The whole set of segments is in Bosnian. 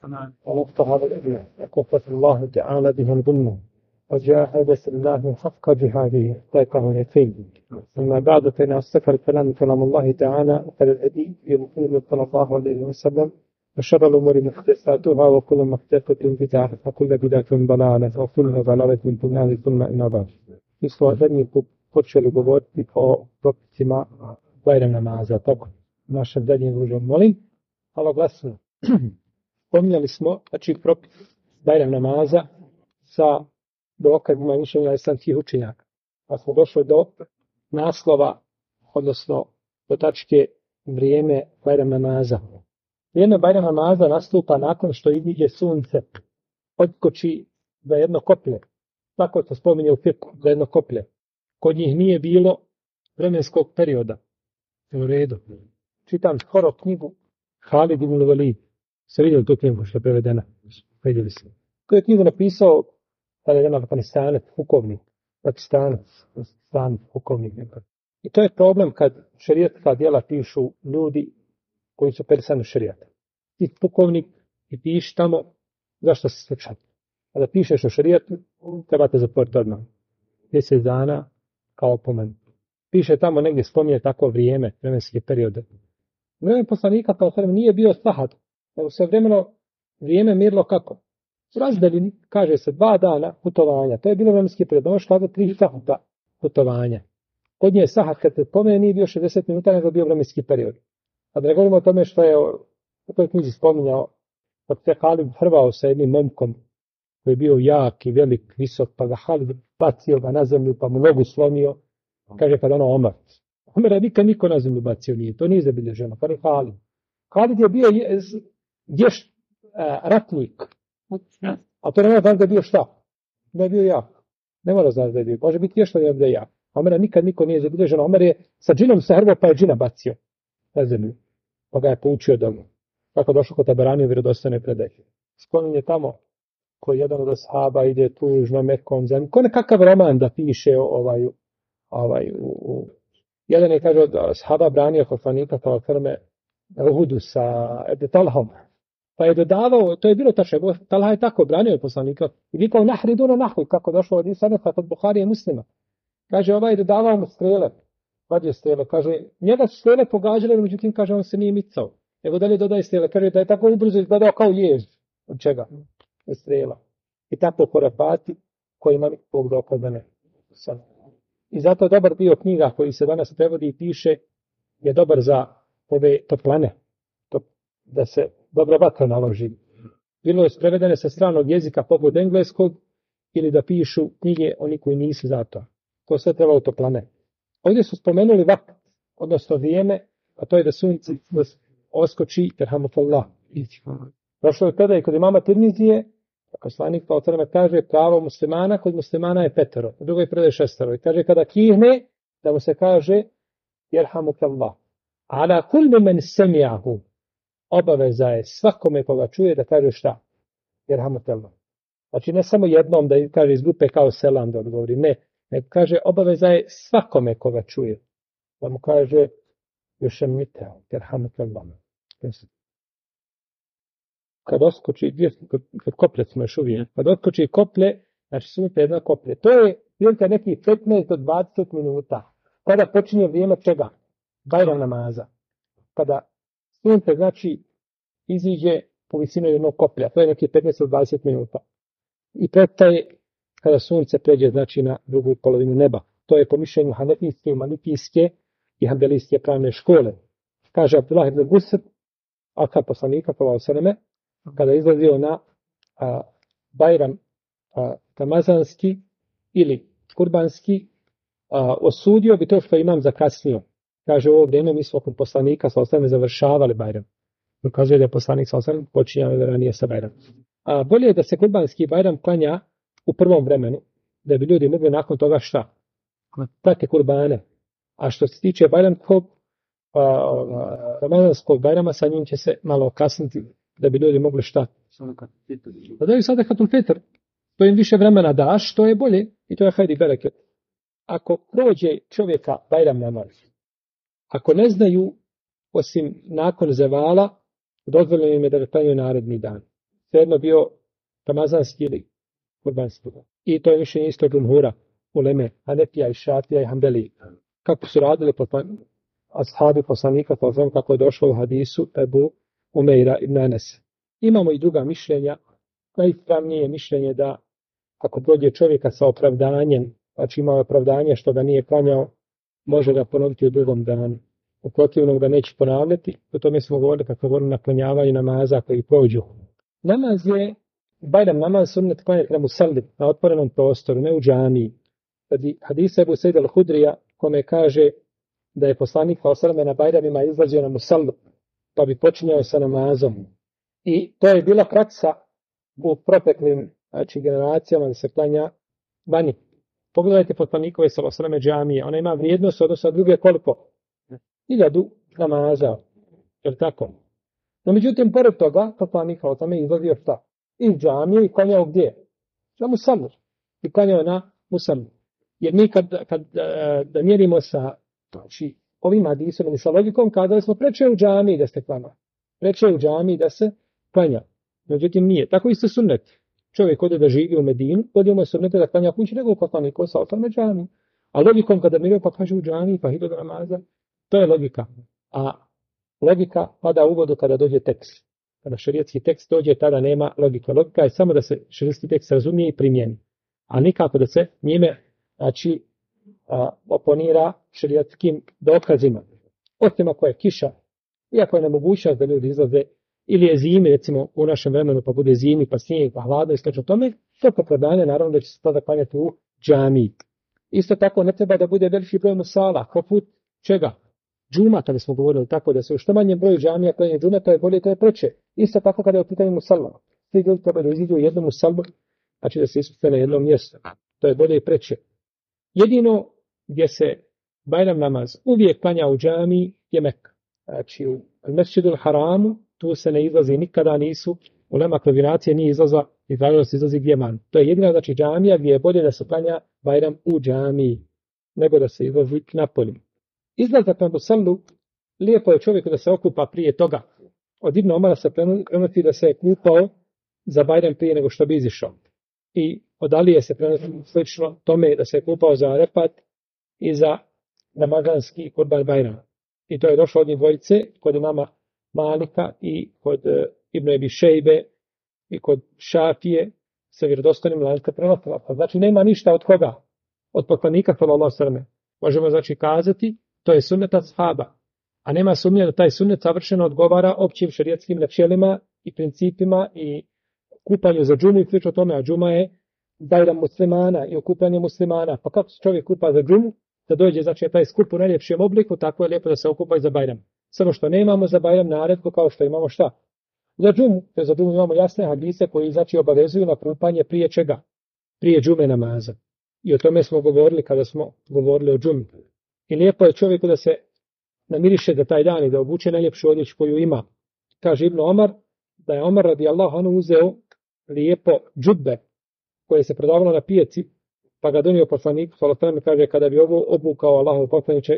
ونفتح بالإذن وكفة الله تعالى بها الظلم وجاهد في الله حق جهاده حقه اليقين. أما بعد فإن أصدق الكلام كلام الله تعالى وخير الهدي هدي محمد صلى الله عليه وسلم وشر الأمور محدثاتها وكل محدثة بدعة وكل بدعة ضلالة وكل ضلالة في النار ثم أما بعد. Isto zadnji put počeli govoriti o propisima Bajram namaza, tako našem zadnjem družom molim. Hvala glasno. Spominjali smo, znači, propis Bajram namaza sa dokazima mišljenja islamskih učenjaka. Pa smo došli do naslova, odnosno do tačke vrijeme Bajram namaza. Vrijeme Bajram namaza nastupa nakon što iziđe sunce, odskoči za jedno koplje. Tako se spominje u fiku, za jedno koplje. Kod njih nije bilo vremenskog perioda. U redu. Čitam skoro knjigu Halid ibn Walid. Se vidjeli tu knjigu što je prevedena? Vidjeli se. Koju je knjigu napisao tada jedan Afganistanac, pukovnik. Pakistanac, pukovnik. I to je problem kad šerijatska djela pišu ljudi koji su persani šerijata. Ti pukovnik i piši tamo zašto se slučati. Kada pišeš o šerijatu, trebate zatvoriti odmah. 10 dana kao opomen. Piše tamo negdje, spominje tako vrijeme, vremenske periode. Vrijeme poslanika kao sve nije bio sahat, nego se vrijeme mirilo kako? U razdaljini, kaže se 2 dana putovanja. To je bilo vremenski period. Možeš kazati 3 sahata putovanja. Kod nje je sahat, kad se pomene, nije bio 60 minuta, nego bio vremenski period. A da ne govorimo o tome što je u toj knjizi spominjao, kad se Halid hrvao sa jednim momkom koji je bio jak i velik, visok, pa ga Halid bacio ga na zemlju, pa mu nogu slomio. Kaže kad ono Omar. Omara nikad niko na zemlju bacio nije. To nije zabilježeno. Kaže Halid. Halid je bio ratnik. A to ne mora znači da je bio šta? Da je bio jak. Ne mora znači da je bio. Može biti vješta da je jak. Omara nikad niko nije zabilježeno. Omar je sa džinom se hrvao, pa je džina bacio na zemlju. Pa ga je poučio domu. Kako došlo kod Tabarani u vjerodostojnoj predaji. Spominje tamo koji jedan od ashaba ide tužno Mekom zemlju. Ko nekakav roman da piše jedan je kaže od ashaba branio poslanika kao krme Uhudu sa Talhom. Pa je dodavao, to je bilo tačno, Talha je tako branio poslanika i vikao nahridu na nahri, kako došlo od Isaneta kod Buharije i Muslima. Kaže je dodavao mu strele, vađe strele, kaže njega su strele pogađale, međutim kaže on se nije micao. Nego dalje dodaje strele, kaže da je tako ubrzo izgledao kao jež. Od čega? Strela. I tako korapati koji ima nikog dokaza ne. I zato je dobar dio knjiga koji se danas prevodi i piše je dobar za ove toplane. Da se dobro vatra naloži. Bilo je prevedene sa stranog jezika poput engleskog ili da pišu knjige oni koji nisu za to. To sve treba u toplane. Ovdje su spomenuli vakt, odnosno vrijeme, a to je da sunce oskoči terhamutullah. Došlo je tada i kod imama Tirmizije, poslanik pa o kaže pravo muslimana, kod muslimana je 5, u drugoj predaji 6. I kaže kada kihne, da mu se kaže jerhamukallah. Ala kulli men sami'ahu. Obaveza je svakome koga čuje da kaže šta? Jerhamukallah. Znači ne samo jednom da kaže iz grupe kao selam da odgovori, ne. Nego kaže obaveza je svakome koga čuje. Da mu kaže jušemite, jerhamukallah. Kad oskoči, kad koplje smo još uvijek, kad oskoči koplje, znači sunce jedna koplje. To je prilike nekih 15 do 20 minuta. Kada počinje vrijeme čega? Bajram namaza. Kada sunce, znači, iziđe po visinu jednog koplja. To je nekih 15 do 20 minuta. I prestaje kada sunce pređe, znači, na drugu polovinu neba. To je po mišljenju hanefijske, malikijske i hanbelijske pravne škole. Kaže Abdullah ibn Busr, akad poslanika, kada je izlazio na Bajram ramazanski ili kurbanski, osudio bi to što imam zakasnio. Kaže ovo vrijeme mi smo kod poslanika završavali Bajram. Ukazuje da je poslanik počinjao ranije sa Bajram. Bolje je da se kurbanski Bajram klanja u prvom vremenu, da bi ljudi mogli nakon toga šta? Prate kurbane. A što se tiče Bajramskog, ramazanskog Bajrama, sa njim će se malo kasniti da bi ljudi mogli šta? Da daju sadakatul fitr. To im više vremena daš, to je bolje i to je hajdi bereket. Ako prođe čovjeka Bajram namaz, ako ne znaju osim nakon zevala, dozvoljeno im je da klanjaju naredni dan. svejedno bio ramazanski ili kurbanski. I to je mišljenje isto džumhura, uleme, Hanefija i Šafija i Hanbelija. Kako su radili ashabi poslanika, kako je došlo u hadisu Ebu Umeira ibn Anas. Imamo i druga mišljenja. Najispravnije mišljenje da ako dođe čovjeka sa opravdanjem, znači ima opravdanje što ga nije klanjao, može ga ponoviti u drugom danu. U protivnom ga neće ponavljati. O tome smo govorili kako govorili na klanjavanju namaza koji prođu. Namaz je, Bajram namaz sunnet klanjati na musalli, na otvorenom prostoru, ne u džamiji. Hadisa Ebu Sejda al-Hudrija kome kaže da je poslanik na Bajramima izlazio na musallu, pa bi počinjao sa namazom. I to je bila praksa u proteklim generacijama da se klanja vani. Pogledajte poslanikove sallallahu džamije, ona ima vrijednost odnosno druge koliko? 1000 namaza, jer tako? No međutim, pored toga, poslanik sallallahu izlazio šta? Iz džamije i klanjao gdje? Na musallu. I klanjao na musallu. Jer mi kad da mjerimo sa ovim hadisom ili sa logikom, kazali smo preče u džamiji da se klanja. Preče u džamiji da se klanja. Međutim, nije. Tako isto sunnet. Čovjek ode da živi u Medinu, ode mu je sunnete da klanja kući nego poslanika sallallahu džamiji. A logikom kada miruje pa kaže u džamiji, pa 1000 namaza, to je logika. A logika pada u vodu kada dođe tekst. Kada šerijatski tekst dođe, tada nema logike. Logika je samo da se šerijatski tekst razumije i primijeni. A nikako da se njime oponira šerijatskim dokazima. Osim ako je kiša, iako je nemogućnost da ljudi izlaze, ili je zimi, recimo u našem vremenu, pa bude zimi, pa snijeg, pa hladno i slično tome, to opravdanje naravno da će se tada klanjati u džamiji. Isto tako ne treba da bude veliki broj musala, poput čega? Džuma, kada smo govorili tako, da se u što manjem broju džamija klanje džume, to je bolje, to je preče. Isto tako kada je u pitanju musalla. Svi ljudi treba da iziđu u jednom musallu, znači da se ispuste na jednom mjestu. To je bolje i preče. Jedino gdje se Bajram namaz uvijek klanja u džamiji je Mekka. Znači u Mesdžidul Haramu tu se ne izlazi, nikada nisu, ulema koordinacije nije izlazila i tražilo se izlazi gdje man. To je jedina znači džamija gdje je bolje da se klanja Bajram u džamiji, nego da se izlazi napolje. Izlazak na musallu, lijepo je čovjeku da se okupa prije toga. Od Ibn Omara se prenosi da se je kupao za Bajram prije nego što bi izišao. I od Alije se prenosi slično tome da se je kupao za Arefat i za ramazanski Kurban Bajram. I to je došlo od njih dvojice kod imama Malika i kod Ibn Ebi Šejbe i kod Šafije sa vjerodostojnim lancem prenosilaca. Znači nema ništa od koga? Od poslanika sallallahu alejhi ve sellem. Možemo znači kazati to je sunnet ashaba. A nema sumnje da taj sunnet savršeno odgovara općim šerijatskim načelima i principima i kupanju za džumu i slično tome, a džuma je Bajram muslimana i okupljanje muslimana. Pa kako se čovjek kupa za džumu, da dođe znači taj skup u najljepšem obliku, tako je lijepo da se okupa i za Bajram. Samo što nemamo za Bajram naredbu kao što imamo šta? Za džumu. Za džumu imamo jasne hadise koji znači obavezuju na kupanje prije čega? Prije džume namaza. I o tome smo govorili kada smo govorili o džumi. I lijepo je čovjeku da se namiriše da taj dan i da obuče najljepšu odjeću koju ima. Kaže Ibn Omar da je Omar radijallahu anhu uzeo lijepo džudbe koje se prodavalo na pijaci, pa ga donio poslanik, sallallahu alejhi ve sellem, kaže kada bi ovo obukao Allahov poslaniče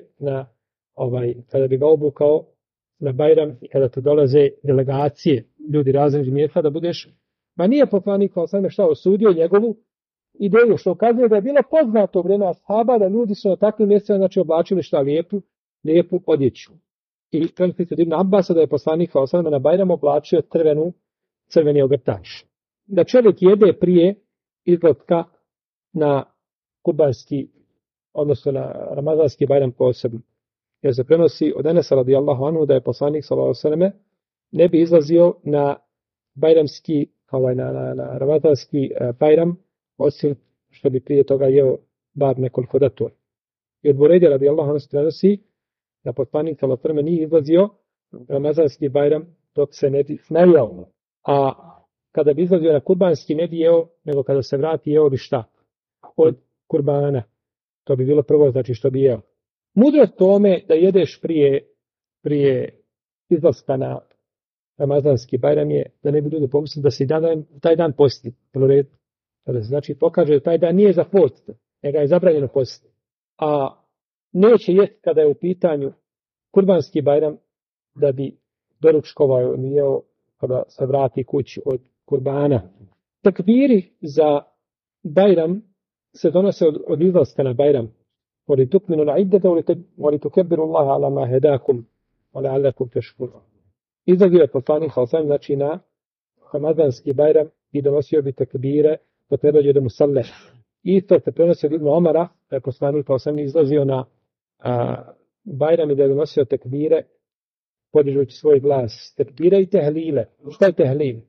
kada bi ga obukao na Bajram i kada tu dolaze delegacije, ljudi raznih mjesta da budeš, ma nije poslanik sallallahu alejhi ve sellem šta osudio njegovu ideju, što ukazuje da je bilo poznato vrijeme ashaba da ljudi su na takvim mjestima znači oblačili šta lijepu odjeću. I prenosi se od Ibn Abbasa da je poslanik sallallahu alejhi ve sellem na Bajram oblačio crveni ogrtač. Da čovjek jede prije izlaska na kurbanski, odnosno na ramazanski Bajram posebno. Jer se prenosi od Enesa radijallahu anhu da je poslanik sallallahu alejhi ve sellem ne bi izlazio na bajramski, na ramazanski Bajram, osim što bi prije toga jeo bar nekoliko datur. I od Burejde radijallahu anhu se prenosi da poslanik sallallahu alejhi ve sellem nije izlazio ramazanski Bajram dok se ne bi smejao. A kada bi izlazio na kurbanski ne bi jeo, nego kada se vrati jeo bi šta? Od kurbana. To bi bilo prvo znači što bi jeo. Mudrost tome da jedeš prije izlaska na ramazanski Bajram je da ne bi ljudi pomislili da se taj dan posti. Znači pokaže da taj dan nije za post, nego je zabranjeno postiti. A neće jesti kada je u pitanju kurbanski Bajram da bi doručkovao ili jeo kada se vrati kući od kurbana. Tekbiri za Bajram se donose od izlaska na Bajram. وَلِتُكْمِنُوا الْعِدَّةَ وَلِتُكَبِّرُوا اللَّهَ عَلَى مَا هَدَاكُمْ وَلَعَلَّكُمْ تَشْكُرُونَ. Izlazio je poslanik sallallahu alejhi ve sellem, znači na Ramazanski Bajram i donosio bi tekbire dok ne dođe do musalle. Isto se prenosi od Ibn Omara, da je poslanik sallallahu alejhi ve sellem izlazio na Bajram i da je donosio tekbire podižući svoj glas. Tekbire i tehlile. Šta je tehlil?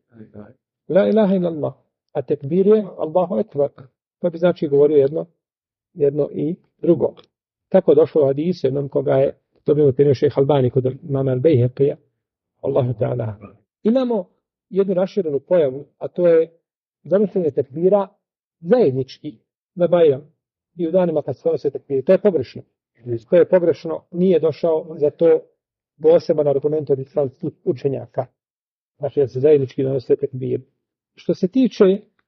La ilaha illallah. A tekbir je Allahu ekber. To bi znači govorio jedno i drugo. Tako došlo u hadisu, jednom koga je dobio penio šejh Albani kod imama al-Bejhaqija. Allahu ta'ala. Imamo jednu raširenu pojavu, a to je donošenje tekbira zajednički na Bajram i u danima kad se donose tekbiri. To je pogrešno. To je pogrešno, nije došao za to poseban argument od islamskih učenjaka. Znači da se zajednički donose tekbiri. Što se tiče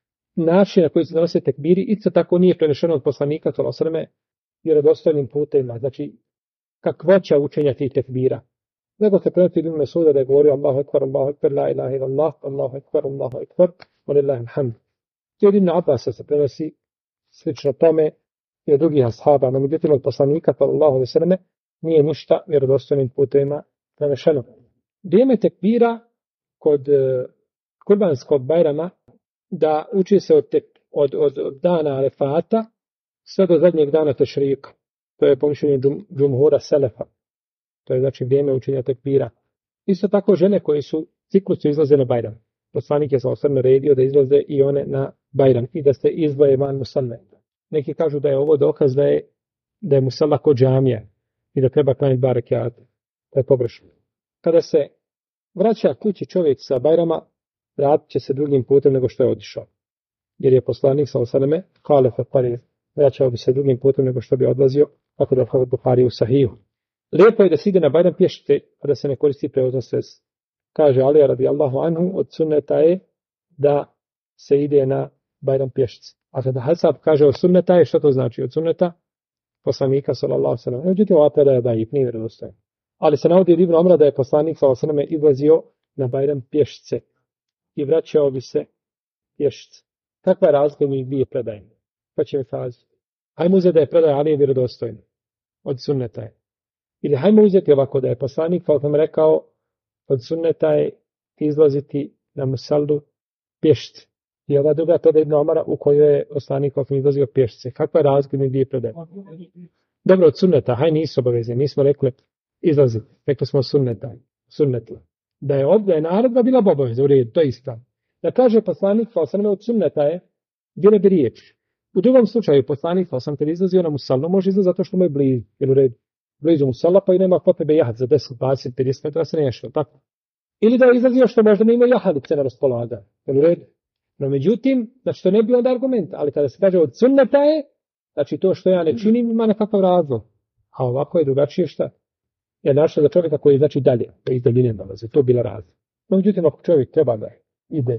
načina koji se donose tekbiri, isto tako nije prenešeno od poslanika sallallahu alejhi ve selleme vjerodostojnim putevima. Znači kakvoća učenja tih tekbira. Nego se prenosi Ibn Mesuda da je govorio Allahu ekber, la ilaha illallah, Allahu ekber, walillahi alhamd. I od Ibn Abbasa se prenosi slično tome i od drugih ashaba, no međutim od poslanika sallallahu alejhi ve selleme nije ništa vjerodostojnim putevima prenešeno. Vrijeme tekbira kod kurbanskog Bajrama da uči se od dana Arefata sve do zadnjeg dana Tešrika. To je po mišljenju džumhura selefa. To je znači vrijeme učenja tekbira. Isto tako žene koji su ciklusu izlaze na Bajram. Poslanik je sallallahu alejhi ve sellem naredio da izlaze i one na Bajram i da se izdvoje van musalle. Neki kažu da je ovo dokaz da je musalla kod džamija i da treba klanjati 2 rekata. To je pogrešno. Kada se vraća kući čovjek sa Bajrama, vratit će se drugim putem nego što je otišao. Jer je poslanik sallallahu alejhi ve sellem kalefe parir, vraćao bi se drugim putem nego što bi odlazio, tako da je Buhari u Sahihu. Lijepo je da se ide na Bajram pješice, a da se ne koristi prevozno sredstvo. Kaže Ali radijallahu anhu, od sunneta je da se ide na Bajram pješice. A kada Hasab kaže od sunneta je, što to znači od sunneta? Poslanika sallallahu alejhi ve sellem. Međutim, ova predaja da ih nije vjerodostojna. Ali se navodi od Ibn Omra da je poslanik sallallahu alejhi ve sellem izlazio na Bajram pješice i vraćao bi se pješice. Kakva je razlika među dvije predaje? Pa će mi kazati. Hajmo uzeti da je predaja Ali vjerodostojna. Od sunneta je. Ili hajmo uzeti ovako da je poslanik sallallahu alejhi ve sellem rekao od sunneta je izlaziti na musallu pješice. I ova druga predaja Ibn Omara u kojoj je poslanik sallallahu alejhi ve sellem izlazio pješice. Kakva je razlika među dvije predaje? Dobro, od sunneta, haj nisu obavezni. Mi smo rekli izlaziti. Rekli smo sunneta. Da je naredba bila obaveza, u redu, to je ispravno. Da kaže poslanik sallallahu alejhi ve sellem od sunneta je bile bi riječ. U drugom slučaju poslanik sallallahu alejhi ve sellem izlazio na musallu, može izlaziti zato što mu je blizu, jer u redu. Blizu musalla pa i nema potrebe jahati za 10, 20, 50 metara se nešto, tako. Ili da je izlazio što možda nema jahalice na raspolaganju, jer u redu. No međutim, znači to ne bi onda argument, ali kada se kaže od sunneta je, znači to što ja ne činim ima nekakav razlog. A ovako je drugačije šta? Je našao za čovjeka koji je znači dalje, da iz daljine dolaze, to bila razlog. No međutim, ako čovjek treba da ide,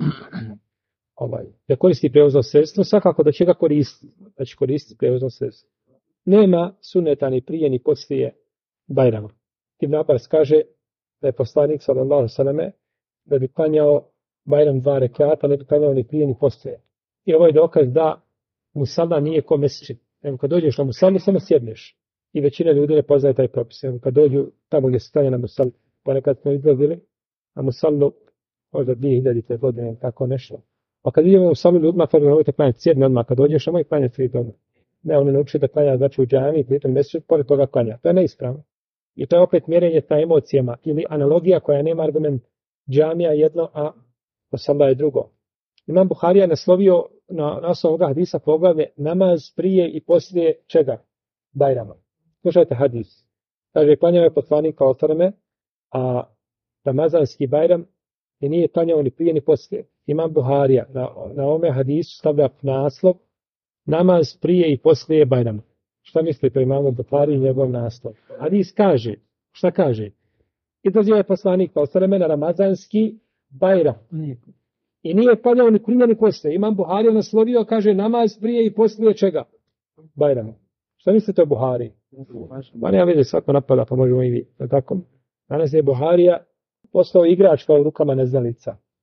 da koristi prevozno sredstvo, svakako da će ga koristiti, da će koristiti prevozno sredstvo. Nema sunneta ni prije ni poslije Bajrama. Ibn Abbas kaže da je poslanik sallallahu alejhi ve selleme da bi klanjao Bajram 2 rekata, ne bi klanjao ni prije ni poslije. I ovo je dokaz da musalla nije ko mesdžid. Kad dođeš na musallu samo sjedneš. I većina ljudi ne poznaje taj propis. Kad dođu tamo gdje se klanja na musallu, ponekad smo izlazili na musallu možda 2000. godine, tako nešto. Pa kad idemo u musallu, ljudima kažu nemojte klanjati, sjedni odmah. Kad dođeš, nemoj klanjati svi doma. Ne, on ne nauči da klanja znači u džami, pritom mesdžid, pored toga klanja. To je neispravno. I to je opet mjerenje na emocijama ili analogija koja nema argument. Džamija jedno, a musalla je drugo. Imam Buharija naslovio na osnovu ovoga hadisa poglavlje namaz prije i poslije čega? Bajrama. Slušajte hadis. Kaže, klanjao je poslanik sallallahu alejhi ve selleme, a ramazanski Bajram i nije klanjao ni prije ni poslije. Imam Buharija na ovome hadisu stavlja naslov namaz prije i poslije Bajrama. Šta mislite o imamu Buhari i njegov naslov? Hadis kaže, šta kaže? Izlazio je poslanik sallallahu alejhi ve selleme na ramazanski Bajram. I nije klanjao ni prije ni poslije. Imam Buharija naslovio, kaže, namaz prije i poslije čega? Bajrama. Šta mislite o Buhari? Ma nema veze, svako napada, pa možemo i vi. Tako? Danas je Buharija postao igračka u rukama neznalica.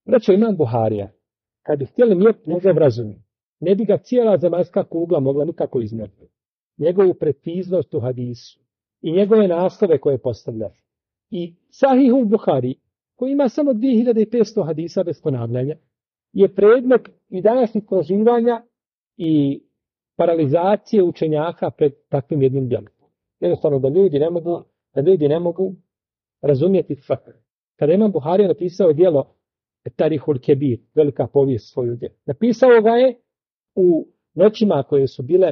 Reče Imam Buharija, kad bi htjeli mjeriti njegov razum, ne bi ga cijela zemaljska kugla mogla nikako izmjeriti. Njegovu preciznost u hadisu i njegove naslove koje postavlja. I Sahih Buhari, koji ima samo 2500 hadisa bez ponavljanja, je predmet i današnjih proživanja i paralizacije učenjaka pred takvim jednim djelom. Jednostavno da ljudi ne mogu razumjeti fakr. Kada Imam Buharija napisao djelo Tarihul Kebir, velika povijest svoju djelu, napisao ga je u noćima koje su bile,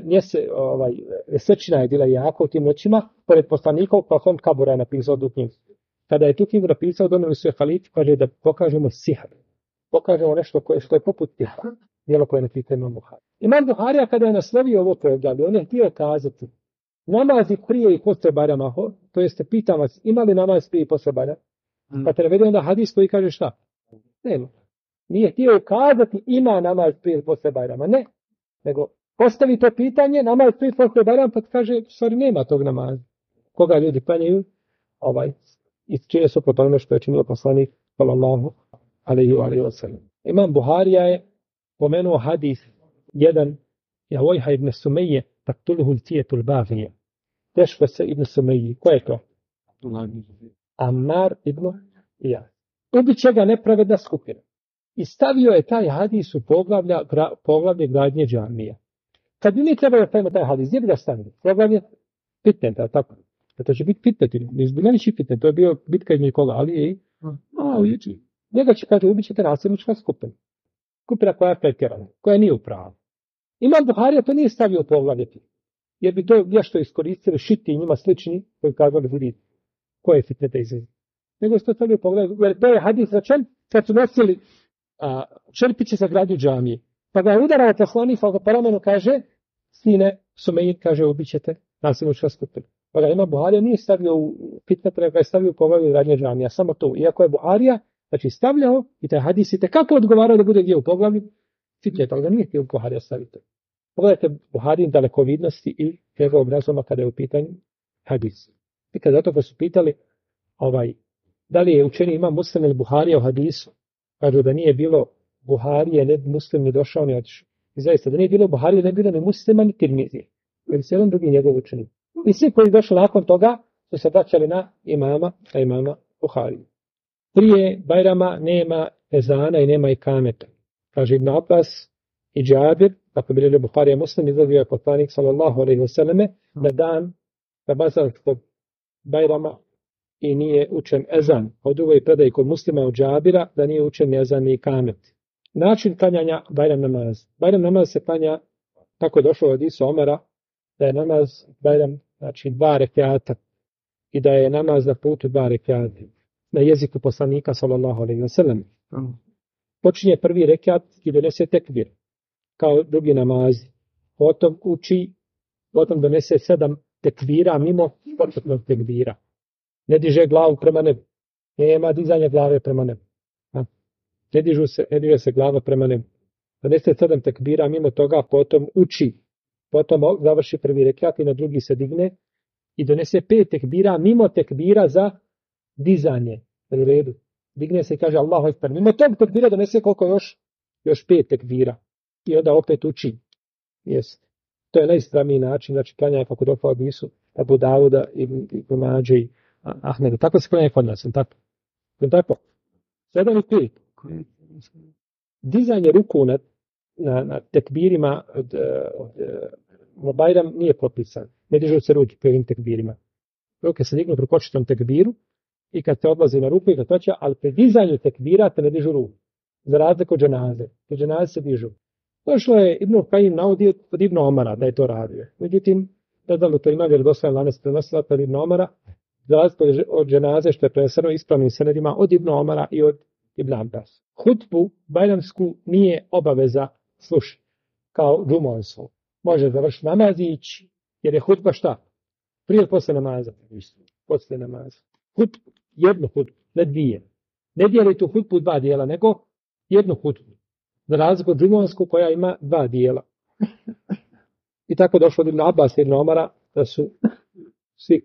srčina je bila jako u tim noćima, pored poslanikov, pa on Kabura je napisao tu knjigu. Kada je tu knjigu napisao, donijeli su je halifi, kaže da pokažemo sihr. Pokažemo nešto što je poput tiha, djelo koje je napisao Imam Buharija. Imam Buharija kada je naslovio ovo poglavlje, on je htio kazati namazi prije i posle Bajrama, to jeste pitam vas, ima li namaz prije i posle Bajrama? Pa te navede onda hadis koji kaže šta? Nema. Nije htio kazati ima namaz prije i posle Bajrama, ne. Nego postavi to pitanje, namaz prije i posle Bajrama, pa kaže, stvari nema tog namaza. Koga ljudi klanjaju? I čije su po tome što je činilo poslanik sallallahu alejhi wa sallam. Imam Buharija je pomenuo hadis jedan Javojha ibn Sumejje taktuluhu l-tijetul bagije. Teško se ibn Sumejji. Ko je to? Ammar ibn Iyas. Ubit će ga nepravedna skupina. I stavio je taj hadis u poglavlje gradnje džamija. Kad bi mi trebali da stavimo taj hadis, gdje bi ga stavili? Poglavlje fitnet, tako? To će biti fitnet, neizbiljanići fitnet, to je bio bitka između koga, ali i njega će, kaže, ubit ćete nasilnička skupina. Skupina koja je pretjerana, koja nije u pravu. Imam Buharija to nije stavio u poglavlje, jer bi to nešto iskoristili šiti njima slični, koji kazali vidite koje fitnete izvezi. Nego što stavio u poglavlje, jer to je hadis rečen kad su nosili čerpiće za gradnju džamije. Pa ga je udarao poslanik, pa ga parameno kaže, sine Sumejid, kaže, ubit ćete nasilnička skupina. Pa ga Imam Buharija nije stavio u fitnet, nego ga je stavio u poglavlje gradnje džamija, samo to. Iako je Buharija, znači stavljao i taj hadis i kako odgovarao da bude gdje u poglavlju fitnet, ali ga nije htio Buharija staviti. Pogledajte Buharijin dalekovidnosti i njegovog razuma kada je u pitanju hadis. I kada zato ga su pitali da li je učeni Imam Muslim ili Buharija u hadisu, kažu da nije bilo Buharije, ne Muslim ni došao ni otišao. I zaista, da nije bilo Buharije, ne bilo ni Muslima ni Tirmizije. Jer se jedan drugi njegov učenik. I svi koji došli nakon toga su se vraćali na imama Buhariju. Prije Bajrama nema ezana i nema ikameta. Kaže Ibn Abbas i Džabir, kako bi bili Buharija Muslim, izlazio je poslanik sallallahu alejhi ve selleme na dan Ramazanskog Bajrama i nije učen ezan. A u drugoj predaji kod Muslima od Džabira da nije učen ni ezan ni ikamet. Način klanjanja Bajram namaz. Bajram namaz se klanja, tako je došlo od hadisu Omara, da je namaz Bajram, znači 2 rekata i da je namaz na putu 2 rekata na jeziku poslanika sallallahu alejhi ve sellem. Počinje prvi rekat i donese tekbir kao drugi namazi. Potom uči, potom donese 7 tekbira mimo početnog tekbira. Ne diže glavu prema nebu. Nema dizanja glave prema nebu. Ne diže se glava prema nebu. Donese 7 tekbira mimo toga, potom uči. Potom završi prvi rekat i na drugi se digne i donese 5 tekbira mimo tekbira za dizanje. U redu. Digne se i kaže Allahu ekber. Mimo tog tekbira donese koliko još 5 tekbira. I onda opet uči. Yes. To je najispravniji način, znači klanjanje kako došlo od Isu, Abu Davuda i Mađe i Ahmeda. Tako se klanja kod nas, tako? Tako? 7 i 5. Dizanje ruku na tekbirima na Bajram nije propisan. Ne dižu se ruke prvim tekbirima. Ruke se dignu pri početnom tekbiru i kad se odlazi na ruku i kad toća, ali pri dizanju tekbira te ne dižu ruku. Za razliku od dženaze. Pri dženaze se dižu. Došlo je Ibn Kajim navodio od Ibn Omara da je to radio. Međutim, da li to ima vjerodostojan lanac prenosila od Ibn Omara, za razliku od dženaze što je preneseno ispravnim senedima od Ibn Omara i od Ibn Abbas. Hutbu bajramsku nije obaveza slušati kao džumovsku. Može završiti namaz i ići, jer je hutba šta? Prije ili posle namaza? Posle namaza. Jednu hutbu, ne 2. Ne dijeli tu hutbu 2 dijela, nego jednu hutbu. Za razliku od džumovsku koja ima 2 dijela. I tako došlo od Ibn Abbas i Ibn Omara da su svi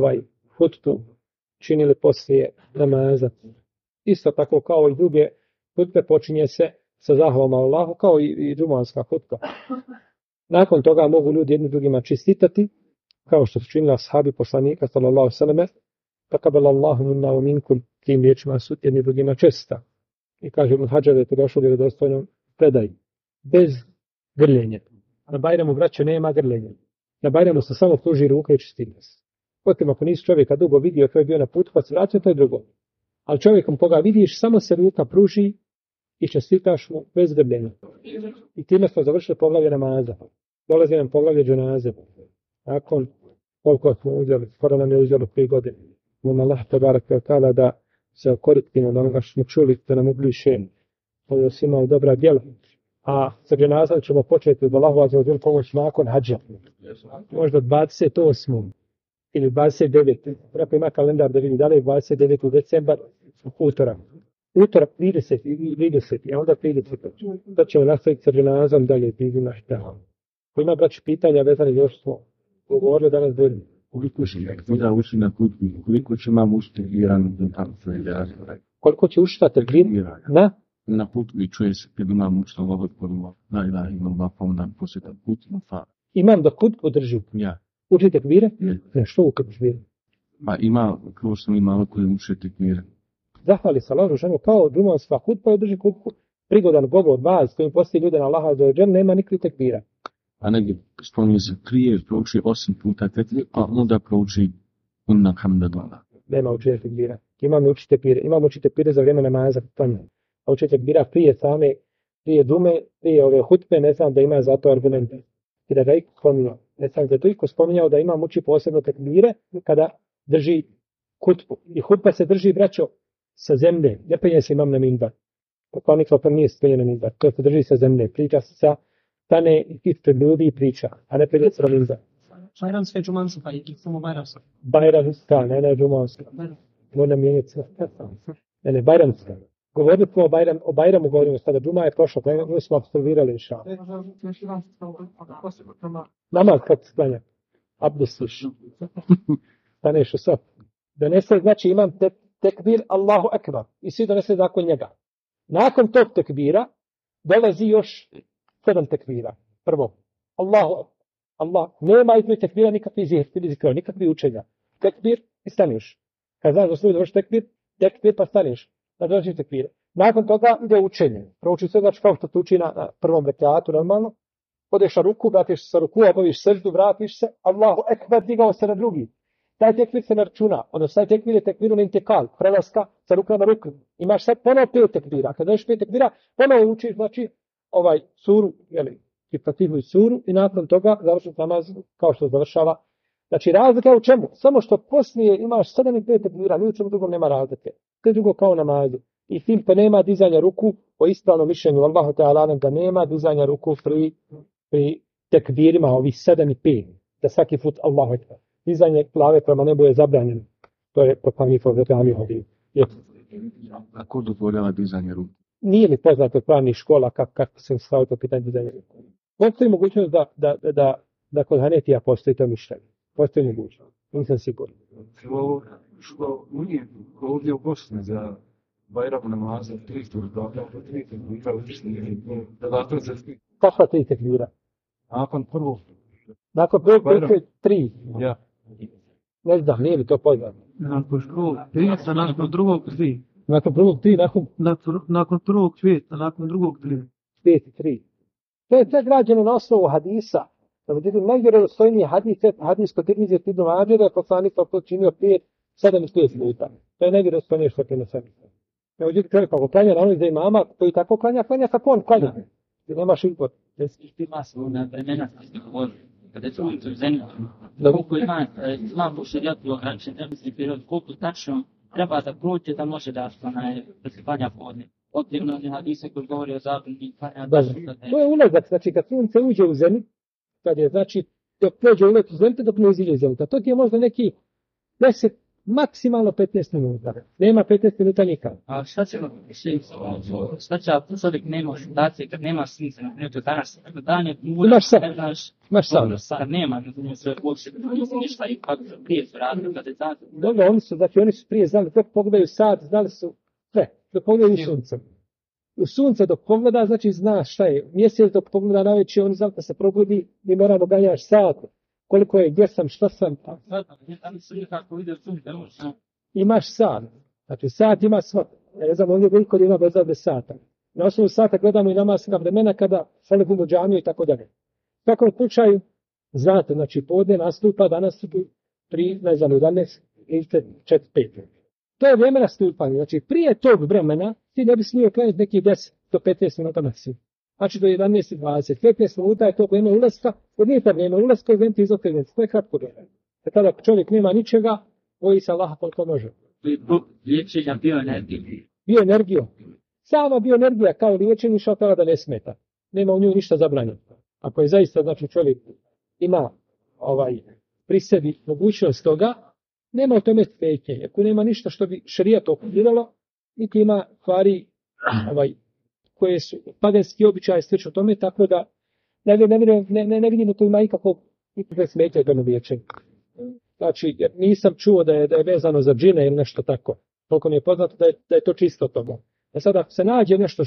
hutbu činili poslije namaza. Isto tako kao i druge hutbe počinje se sa zahvalom Allahu kao i džumanska hutba. Nakon toga mogu ljudi jedni drugima čestitati, kao što su činili ashabi poslanika sallallahu alejhi ve selleme, takabel Allahu minna wa minkum, tim riječima su jedni drugima česta. I kaže Ibn Hadžar da je to došlo u vjerodostojnom predaji. Bez grljenja. Na Bajramu, braćo, nema grljenja. Na Bajramu se samo pruži ruka i čestita se. Potom ako nisi čovjeka dugo vidio, to je bio na putu, pa se vratio, to je drugo. Ali čovjekom koga vidiš, samo se ruka pruži i čestitaš mu bez grljenja. I time smo završili poglavlje namaza. Dolazi nam poglavlje dženaze. Nakon koliko smo uzeli, skoro nam je uzelo 3 godine. Molim Allah tebareke ve taala da se koristimo od onoga što smo čuli, da nam ubliže ovo svima u dobra djela. A sa dženazom ćemo početi od Allahu azza wa dželle pomoć nakon hadža. Možda 28. ili 29. Treba ima kalendar da vidi da li je 29. decembar, utorak. Utorak 30. A onda 30. Da ćemo nastaviti sa dženazom dalje. Ko ima braći pitanja vezane još smo govorili danas dođe. Koliko će mam ušte Iran? Koliko će ušta tekbir? Na putu i čuje se kad imam ušta Allahu ekber, la ilaha illallah, pa onda poslije taj put na fa. Imam da kut održi. Ja. Uči tekbire? Ne, što uči tekbire? Pa ima, kao što mi malo koji uče tekbire. Zahvali se Allahu ženu kao džumanska hutba i održi hutbu. Prigodan govor vas kojim postoji ljude na Allaha azza wa dželle nema nikakvih tekbira. A negdje spominje se prije prouči 8 puta tekbir, a onda prouči unna hamdalillah. Nema učenja tekbira. Imamo učiti tekbire. Imamo učiti tekbire za vrijeme namaza. A učiti tekbira prije dume, prije ove hutbe, ne znam da ima za to argumente. I da ga iko spominjao. Ne znam da je to iko spominjao da imam uči posebno tekbire kada drži hutbu. I hutba se drži, braćo, sa zemlje. Ne penje se imam na minbar. Poslanik pa nije penje na minbar. To se drži sa zemlje. Priča se sa stane ispred ljudi i priča, a ne penje se na minbar. Bajramska i džumanska, pa i samo bajramska. Bajramska, ne džumanska. Moram mijenjati sve. Ne, bajramska. Govorili smo o Bajramu, govorimo sada, džuma je prošla, mi smo apsolvirali inša. Namaz kad se klanja. Abdestiš. Staneš u saf. Donese, znači imam tekbir Allahu ekbar. I svi donese nakon njega. Nakon tog tekbira dolazi još 7 tekbira. Prvo, Allah. Nema između tekbira nikakvih zikra, nikakvih učenja. Tekbir i staneš. Kad znaš da služi doći tekbir pa staneš. Da dođi tekbire. Nakon toga ide učenje. Prouči sve, znači kao što tu uči na prvom rekatu normalno. Odeš na ruku, vratiš se sa ruku, obaviš seždu, vratiš se. Allahu ekber, digao se na drugi. Taj tekbir se ne računa. Odnosno, taj tekbir je tekbiru intikal, prelaska sa ruka na ruku. Imaš sad ponovo 5 tekbira. Kad dođeš 5 tekbira, ponovo učiš, znači, suru, i Fatihu i suru, i nakon toga završiš namaz kao što završava. Znači, razlika je u čemu? Samo što poslije imaš 7 i 5 tekbira, ni u čemu drugom nema razlike. To je drugo kao namazu. I tim pa nema dizanja ruku, po ispravnom mišljenju Allahu Teala da nema dizanja ruku pri tekbirima, ovih 7 i 5. Da svaki put Allahu Ekber. Dizanje glave prema nebu je zabranjeno. To je popravnjifo veterani ovdje. A ko dozvoljava dizanje ruku? Nije li poznato od pravnih škola kako se stavio to pitanje dizanja ruku? Postoji mogućnost da kod Hanetija postoji to mišljenje. Postoji mogućnost. Nisam siguran. Što nije ovdje u Bosni za Bajram namaza 3 Kakva 3 tekbira? Nakon prvog 3. Ja. Ne znam, nije li to poznato? Nakon prvog 3, nakon drugog 3. Nakon prvog 3, nakon prvog 5, nakon drugog 3. 5 i 3. To je sve građeno na osnovu hadisa. Međutim, najvjerodostojniji hadis kod Tirmizije Ibn Mađe da je poslanik to činio 7 i 5 puta. To je najvjerodostojnije što je na sebi. Međutim, čovjek ako klanja na onoj za imama, koji tako klanja kako on klanja. Ti nemaš izbor. Ti mas na vremena ste govorili. Kada je to u zemlji, koliko ima u šerijatu ograničen vremenski period, koliko tačno treba da prođe da može da se klanja podne. Obzirom na hadise koji govori o zabrani klanja. To je ulazak, znači kad sunce uđe u zemlju, kad je, znači, dok prođe ulet u zemlju, dok ne iziđe iz zemlju. To ti je možda neki 10, maksimalno 15 minuta. Nema 15 minuta nikad. A šta će ako čovjek nema situacije, kad nema sunce, na minutu danas, dan je imaš sad. Sad nema, ne sve uopće, ništa i kako prije su radili, kada je dan. Dobro, oni su prije znali, dok pogledaju sad, znali su sve, dok pogledaju suncem. U sunce dok pogleda, znači zna šta je. Mjesec dok pogleda navečer, on zna da se probudi, mi moramo ganjaš sat. Koliko je, gdje sam, šta sam. Imaš sat. Znači sat ima svat. Ja ne znam ovdje koliko ima bez sata. Na osnovu sata gledamo i namaska vremena kada salibimo džamiju i tako dalje. U svakom slučaju, znate, znači podne nastupa, danas su 3, ne znam, 11 i 4, 5. To je vrijeme nastupanja. Znači prije tog vremena ti ne bi smio klanjati nekih 10 do 15 minuta maksimum. Znači do 11 i 20. 15 minuta je to vrijeme ulaska, od nije to vrijeme ulaska i vrijeme izokrenja. To je kratko vrijeme. Tada čovjek nema ničega, boji se Allaha koliko može. Liječenja bioenergije. Bioenergiju. Sama bioenergija kao liječenje šaltara da ne smeta. Nema u njoj ništa zabranjeno. Ako je zaista, znači čovjek ima pri sebi mogućnost toga, nema u tome smetnje. Ako nema ništa što bi šerijat okupiralo, niti ima stvari koje su paganski običaje slično tome, tako da ne vidim da to ima ikakve smetnje od tome liječenja. Znači, jer nisam čuo da je vezano za džine ili nešto tako. Toliko mi je poznato da je to čisto toga. Sada ako se nađe nešto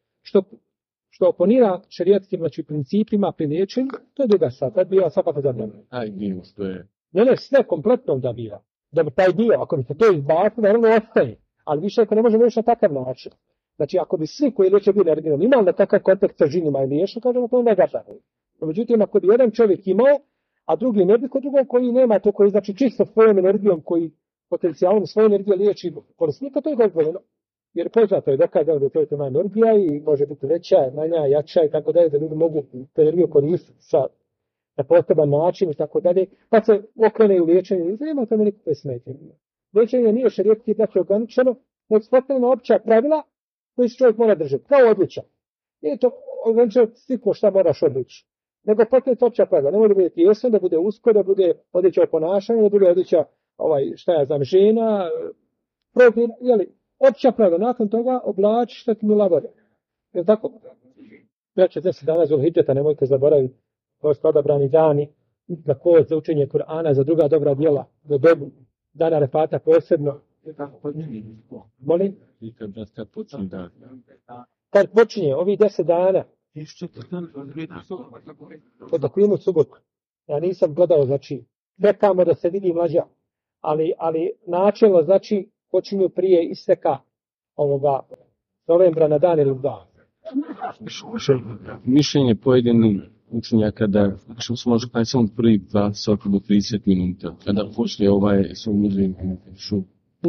što oponira šerijatskim, znači, principima pri liječenju, to je druga stvar. Tad bila svakako zabranjena. Taj dio što je... Ne, sve kompletno da bila. Da bi taj dio, ako bi se to izbacilo, naravno ostaje. Ali više ako ne možemo reći na takav način. Znači, ako bi svi koji liječe bili energijom imali na takav kontakt sa džinima i liječu, kažemo to ne gazano. Međutim, ako bi jedan čovjek imao, a drugi ne bi kod drugog koji nema to, koji znači čisto svojom energijom, koji potencijalnom svojom energijom liječi korisnika, to je dozvoljeno. Jer poznato je dokazano da to je toma energija i može biti veća, manja, jača i tako dalje, da ljudi mogu tu energiju koristiti na poseban način i tako dalje, pa se okrene u liječenje i nema tome nikakve smetnje. Liječenje nije šerijetski znači ograničeno, nego postavljena opća pravila koji se čovjek mora držati, kao odličan. Nije to ograničeno stiklo šta moraš odliči. Nego postavljena opća pravila, ne može biti tijesno, da bude usko, da bude odličao ponašanje, da bude odličao žena, problem, opća pravila, nakon toga oblači što ti mi labore. Je tako? Znači, 10 dana Zulhidžeta, nemojte zaboraviti, to su odabrani dani za kod, za učenje Kur'ana, za druga dobra djela, za dobu dana Refata posebno. Molim? Kad počinje ovih 10 dana, do klinu subotu, ja nisam gledao, znači, čekamo da se vidi mlađa, ali načelno, znači, počinju prije isteka ovoga novembra na dan ili dva. Mišljenje pojedinih učenjaka da se može klanjati samo prvi 20 do 30 minuta, kada počne svoj mužin šu.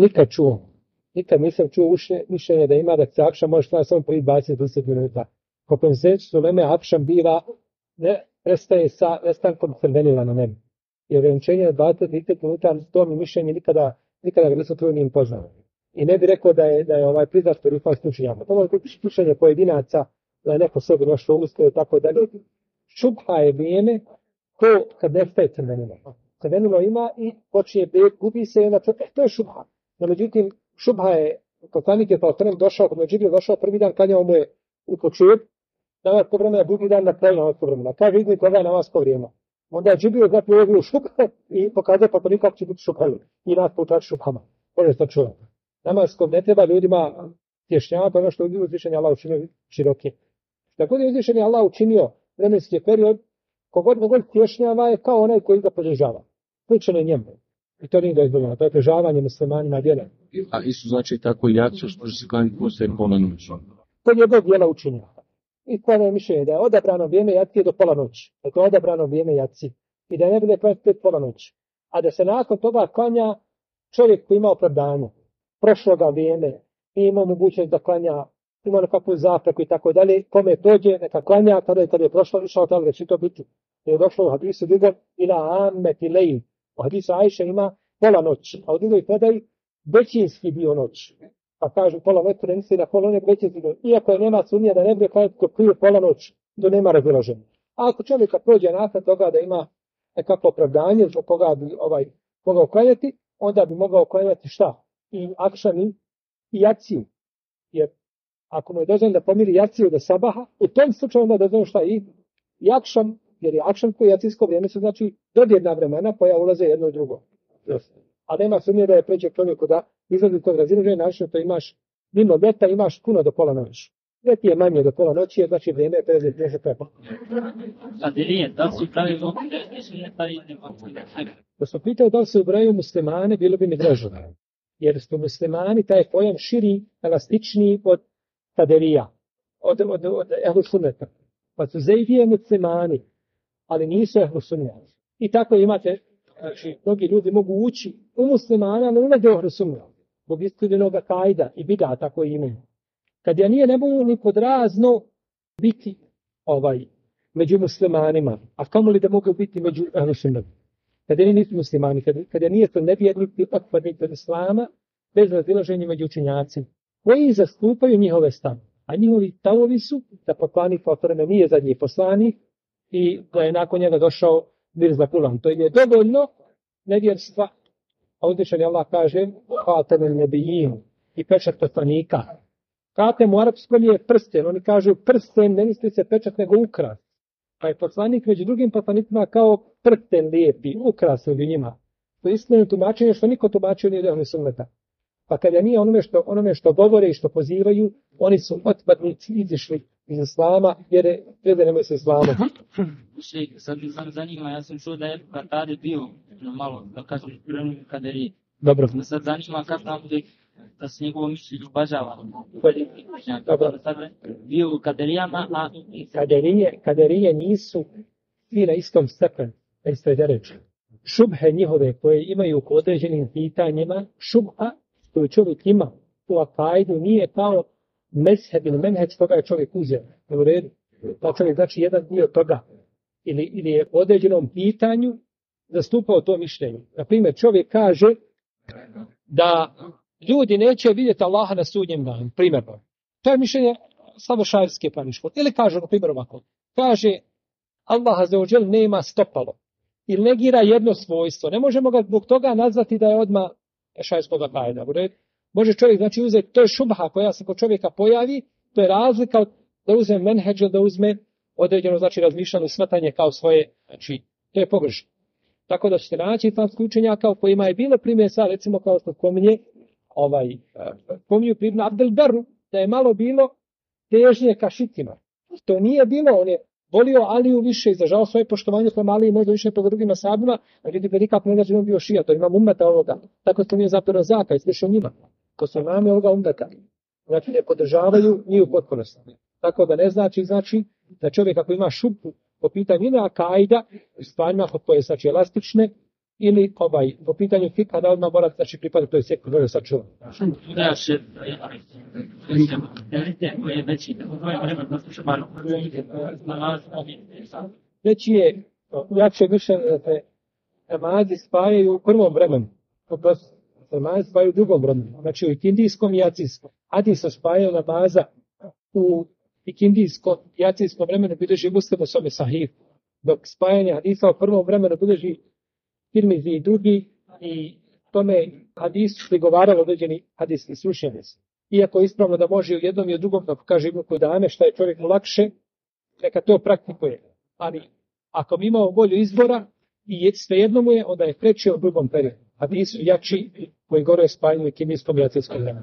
Nikad nisam čuo mišljenje da ima da se akšam može klanjati samo prvi 20 do 30 minuta. Ko konsensus uleme akšam biva ne prestaje sa restankom crvenila na nebu. I ograničenje na 20-30 minuta, to mi mišljenje nikada ga nisam tvoj nijem poznao. I ne bi rekao da je priznat kod islamskih učenjaka. To može biti mišljenje pojedinaca, da je neko sobi nešto umislio, tako da šubha je vrijeme to kad nestaje crvenilo. Crvenilo ima i počinje beg, gubi se i onda to je šubha. No međutim, šubha je, poslanik je došao, kod Džibril došao prvi dan, klanjao mu je u počet, namasko vremena, drugi dan na kraju namasko vremena. Kaže, izmi koga je namasko vrijeme. Onda je Džibril zapravo šubha i pokazao poslanik kako će biti šubhali. I nas poučati šubhama. Može se to čuo. Namasko ne treba ljudima tješnjavati ono što je uzvišenje Allah učinio široke. Tako da je uzvišenje Allah učinio vremenski period, kogod tješnjava je kao onaj koji ga podržava. Slično je njemu. I to nije dozvoljeno. To je podržavanje muslimanima djela. A isto znači tako jače što se klanjati poslije pola noći. To je njegov djela učinio. I koja je mišljenje da je odabrano vrijeme jaci do pola noći. To je odabrano vrijeme jaci. I da ne bude klanjati pola noći. A da se nakon toga klanja čovjek koji ima opravdanje. Prošloga vrijeme, ima mogućnost da klanja, ima nekakvu zapreku i tako dalje, kome dođe, neka klanja, kada je prošlo, išao tamo da će to biti. Jer je došlo u hadisu drugom, ila ameti lejl. U hadisu Ajše ima pola noći, a u drugoj predaji većinski dio noći. Pa kažu pola noći, ne misli da pola noći većinski dio. Iako je nema sumnje da ne bude klanjati prije pola noći, to nema razilaženja. A ako čovjeka prođe nakon toga da ima nekakvo opravdanje, zbog koga bi mogao klanjati, onda bi mogao klanjati šta? I akšan i jaciju. Jer ako mu je dozvoljeno da pomiri jaciju do sabaha, u tom slučaju onda je dozvoljeno šta i akšan, jer je akšan koje jacijsko vrijeme su znači dodirna vremena koja ulaze jedno i drugo. A nema sumnje da je pređe čovjeku da izlazi tog razilaženja, način to imaš mimo ljeta imaš puno do pola noći. Sveti je manje do pola noći, znači vrijeme je 50 treba. Kadirije, da li su pravi su ne pravi Da smo pitali da li se ubrajaju muslimane, bilo bi mi draže. Jer su muslimani, taj pojam širi, elastičniji od kaderija, od ehlu sunneta. Pa su zejfije muslimani, ali nisu ehlu sunneta. I tako imate, znači, mnogi ljudi mogu ući u muslimana, ali ulaze u ehlu sunneta. Zbog iskrivljenog kajda i bida, tako i imaju. Kad ja nije ne mogu ni podrazno biti među muslimanima, a kamoli da mogu biti među ehlu sunnetom. Kad ja nisu muslimani, kad ja nije to nevjernici, otpadnici od islama, bez razilaženja među učenjacima, koji zastupaju njihove stave. A njihovi stavovi su da poslanik Fatoreme nije zadnji poslanik i da je nakon njega došao Mirza Kulan. To im je dovoljno nevjerstva. A uzvišeni Allah kaže Hatemen nebijin i pečat poslanika. Hatem u arapskom je prsten. Oni kažu prsten, ne misli se pečat nego ukras. Pa je poslanik među drugim poslanicima kao prsten lijepi, ukrasili njima. To je iskreno tumačenje što niko tumačio nije ehlu sunneta. Pa kada nije onome što govore i što pozivaju, oni su otpadnici izišli iz islama, jer je nemoj se islama. Sad mi sam zanima, ja sam čuo da je Katari bio malo, da kažem, kaderije. Dobro. Sad zanima kako nam da se njegovo mišljenje uvažava. Dobro. Sad bio u kaderijama, a... Kaderije nisu svi na istom stepenu, na istoj dereči. Šubhe njihove koje imaju u određenim pitanjima, šubha koju čovjek ima u akajdu nije kao mezheb ili menhec toga je čovjek uzeo. U redu. Pa čovjek znači jedan dio toga ili je u određenom pitanju zastupao to mišljenje. Naprimjer, čovjek kaže da ljudi neće vidjeti Allaha na sudnjem danu. Primjerno. To je mišljenje slavošajevske planiško. Ili kaže, na primjer ovako, kaže Allah azzeođel nema stopalo. Ili negira jedno svojstvo. Ne možemo ga zbog toga nazvati da je odmah šajskog kajda. Može čovjek znači uzeti, to je šubha koja se kod čovjeka pojavi, to je razlika od da uzme menheđa, da uzme određeno znači razmišljanje, smetanje kao svoje, znači to je pogrešno. Tako da ćete naći islamski učenjaka u kojima je bilo primjer sad, recimo kao što spominje, spominju primjer Abdel Beru, da je malo bilo težnje ka šitima. To nije bilo, on je volio Aliju više, izražao svoje poštovanje prema Aliji, možda više prema drugim ashabima, a vidi da nikako ne on bio šija, to ima ummeta ovoga. Tako što nije zapero zaka i slišao njima. To su nami ovoga ummeta. Znači ne podržavaju ni u potpunosti. Tako da ne znači da čovjek ako ima šupu po pitanju ime akajda, stvarima koje znači elastične, ili po pitanju fika da odmah mora znači pripadati toj sektu koje sad čuva. Reći je, jače mišljenje da se namazi spajaju u prvom vremenu, namazi spajaju u drugom vremenu, znači u ikindijskom i jacijskom. Hadis se spajaju namaza u ikindijskom i jacijskom vremenu bilježi Muslim u svome sahihu, dok spajanje hadisa u prvom vremenu bilježi Tirmizi i drugi i tome hadisu prigovaralo određeni hadijski stručnjaci. Iako je ispravno da može u jednom i u drugom, da kaže Ibn Kudame šta je čovjeku lakše, neka to praktikuje. Ali ako bi imao volju izbora i svejedno mu je, onda je preče u drugom periodu. Hadisu jači koji gore je spajanju i kimijskom i jacijskom vremenu.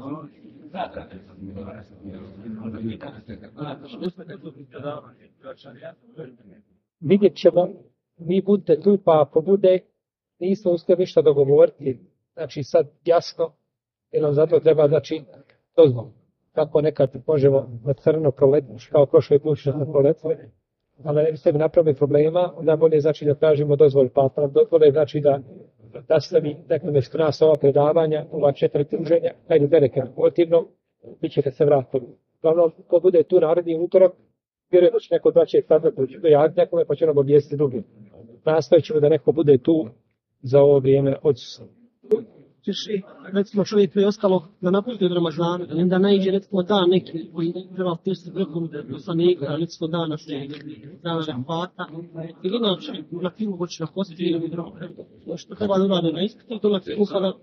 Vidjet ćemo, vi budete tu, pa ako bude, nismo uspjeli ništa dogovoriti, znači sad jasno, jer nam zato treba, znači, dozvol. Kako nekad možemo na crno proletiti, kao prošle put na proletu, ali ne bi sebi napravili problema, onda bolje znači da tražimo dozvol, pa dozvole znači da se mi nekome nas ova predavanja, ova 4 druženja, hajde bereke, pozitivno, vi ćete se vratiti. Uglavnom, ko bude tu naredni utorak, vjerujem da će neko da će sada dojaviti nekome, pa će nam obvijestiti drugim. Nastavit ćemo da neko bude tu za ovo vrijeme odsustva. Recimo čovjek je ostalo da napusti od Ramazana, da onda naiđe recimo dan neki koji treba pjesti vrhom poslanika, recimo dana Rahmata, ili inače na filmu hoće da posti ili što treba da urade na ispitu, to na filmu kada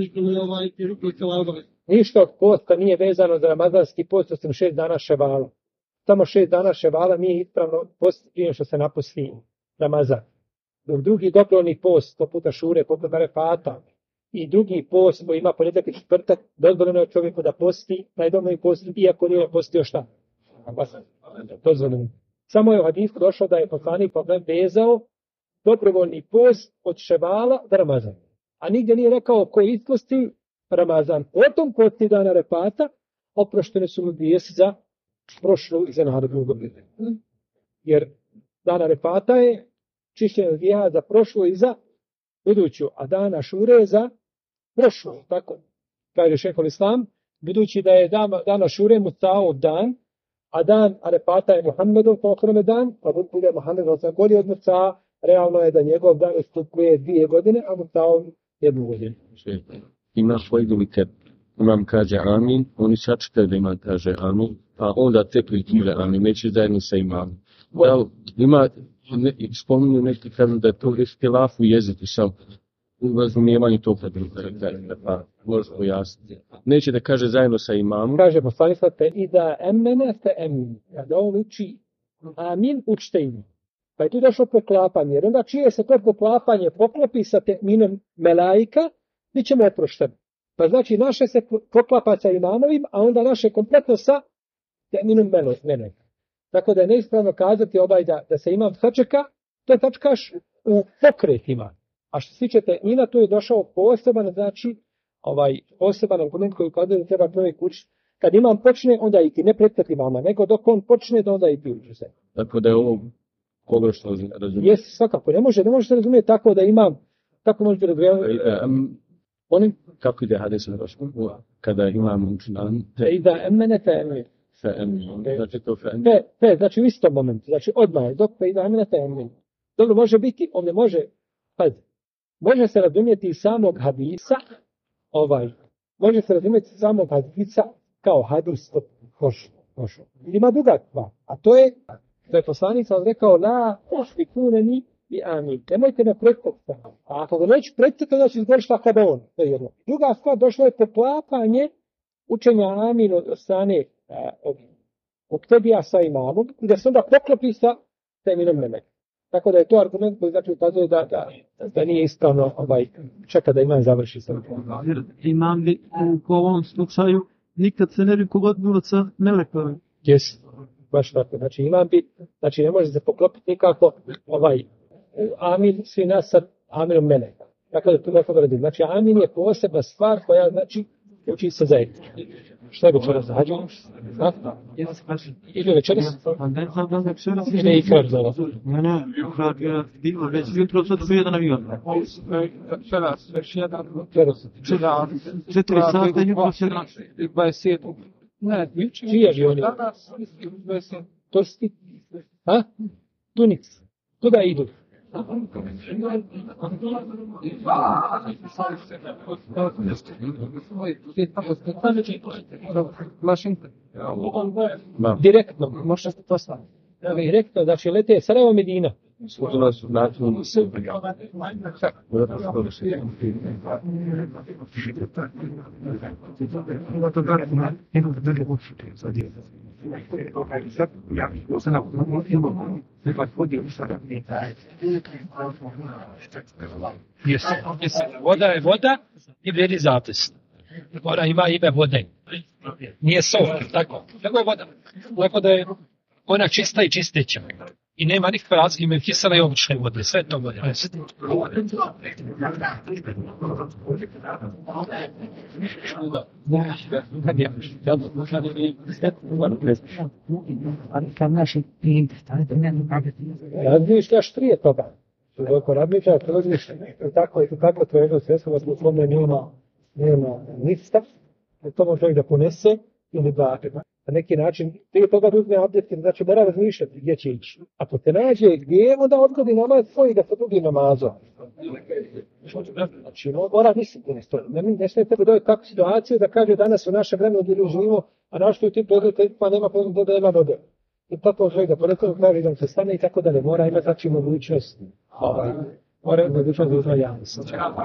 ništa od posta nije vezano za ramazanski post, osim 6 dana ševala. Samo 6 dana ševala nije ispravno post prije što se napusti Ramazan. Dok drugi dobrovoljni post, poput Ašure, poput Arefata, i drugi post koji ima ponedjeljak i četvrtak, dozvoljeno je čovjeku da posti, taj dobrovoljni post, iako nije postio šta? dozvoljeno. Samo je u hadisu došlo da je poslanik vezao dobrovoljni post od Ševala do Ramazana. A nigdje nije rekao koji iskosti Ramazan. Potom posti dana Arefata oproštene su mu grijesi za prošlu i za narednu godinu. Jer dana Arefata je čišćenje grijeha za prošlu i za buduću, a dana Ašure je za prošlu. Tako kaže šejhul Islam, budući da je dan Ašure Musaov dan, a dan Arefata je Muhammedov pokrome dan, pa bude Muhammed 8 godina od Musa, realno je da njegov dan ustupuje 2 godine, a Musaov 1 godinu. Ima fojdu kad imam kaže amin, oni sačekaju da imam kaže amin, pa onda te priključe amin, neće zajedno sa imamom. Ima, spominju neki kažu da je to ihtilaf u jeziku, sam u razumijevanju tog predmeta, pa možeš pojasniti. Neće da kaže zajedno sa imamom. Kaže poslanik i da emmene te emin, kada on uči amin, učite im. Pa je tu došlo poklapanje, jer onda čije se to poklapanje poklopi sa terminom melaika, bit ćemo oprošteni. Pa znači naše se poklapa sa imamovim, a onda naše kompletno sa terminom melaika. Tako da je neispravno kazati da se imam sačeka, to je tačkaš u pokretima. A što se tiče termina, tu je došao poseban, znači, poseban argument koji ukazuje da treba čovjek učiti. Kad imam počne, onda i ti ne predstaviti imama, nego dok on počne, da onda i ti uči se. Tako da je ovo pogrešno razumije. Jesi, svakako, ne može se razumjeti tako da imam, tako može razumjeti. Kako ide hadis kada imam učinjan? I da emene te emin. Znači to fe. Znači u istom momentu, znači odmah, dok i da emene te emin. Dobro, može biti, ovdje može se razumjeti iz samog hadisa, može se razumjeti iz samog hadisa kao hadis pošao. Ima druga stvar, a to je poslanik sam rekao, la tušrikuneni bi amin. Nemojte me pretpostaviti. A ako ga neću pretpostaviti, znači izgori šta kada on. To je jedno. Druga stvar, došlo je poklapanje učenja amin od strane muktedija sa imamom i da se onda poklopi sa terminom melek. Tako da je to argument koji znači ukazuje da nije ispravno čeka da imam završi sa imam bi u ovom slučaju nikad se ne bi pogodilo sa melekom. Jesi, baš tako. Znači imam bi, znači ne može se poklopiti nikako amin svi nas sa aminom meleka. Tako da tu neko radi. Znači amin je posebna stvar koja znači uči se zajednički. Šta bi čuo za hađu? Ili večeras? Ili ikrar za vas? Ne, već jutro sad su jedan avion. Već jedan. 4 sata jutro se 27. Ne, čiji avioni? Turski? Tunis. Kuda idu? Direktno, možda ste to stvari. Direktno, znači lete Sarajevo Medina. Voda je voda i vrijedi zapis. Voda ima ime vode. Nije sok, tako. Nego je voda. Tako da je ona čista i čisteća. I nema nikakve razlike ime kisela i obične vode. Sve to vode. Razmišljaš prije toga. Ako razmišljaš, tako to jedno sredstvo vas uslovno nema ništa, to može čovjek da ponese ili da na neki način prije toga da uzme abdest, znači mora razmišljati gdje će ići. Ako te nađe gdje, onda odgodi namaz svoj da se drugi namazom. Znači mora misliti nešto. Ne smije tebe dojeti takvu situaciju da kaže danas u našem vremenu gdje živimo, a našto u tim predmetima nema predmeta da nema node. I tako čovjek da ponekog kaže da se stane i tako da ne mora imati znači mogućnost. Mora imati mogućnost da uzme javnost.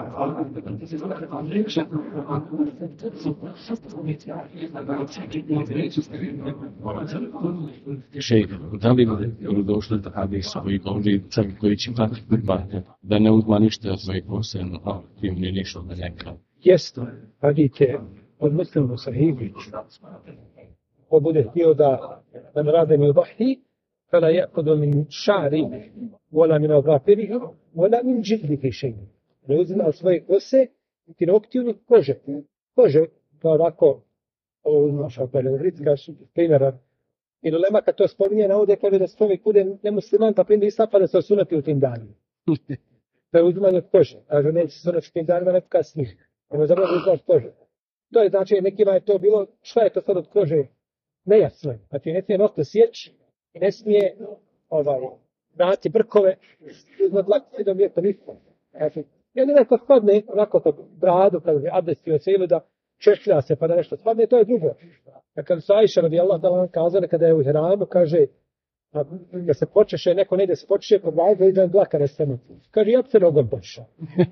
Šejh, da li bi došli do hadisa koji govori crk koji će platiti kurban, da ne uzma ništa svoje posebno, a ti mi ništa da neka. Jeste, vidite, od muslimu sahibić, ko bude htio da rade mi udahi, fela ya'kudu min ša'ri, wala min adhafiri, wala min džildihi šeji. Ne uzima od svoje kose, niti noktiju, niti kože. Kože, to ovako, ovo uzmaš ako je ritkaš, primjera, i ulema kad to spominje, navode kaže da se čovjek bude nemusliman, pa prinde istapa da se osunati u tim danima. To je uzimanje od kože. Kaže, neće se sunati u tim danima, neko kasnije. Ono zapravo uzimati kože. To je znači, nekima je to bilo, šta je to sad od kože? Nejasno. Znači, ne smije nosto sjeći, i ne smije vrati brkove, uzmat lakci do mjesta ništa. Znači, jer neko spadne, onako to bradu, kada je abdestio se ili da češlja se pa da nešto spadne, to je drugo. Kad su Ajša radijallahu ta'ala kazali kada je u Hiramu, kaže da se počeše, neko ne ide se počeše kod vađa i da dlaka nestane. Kaže, ja bi se nogom počešao.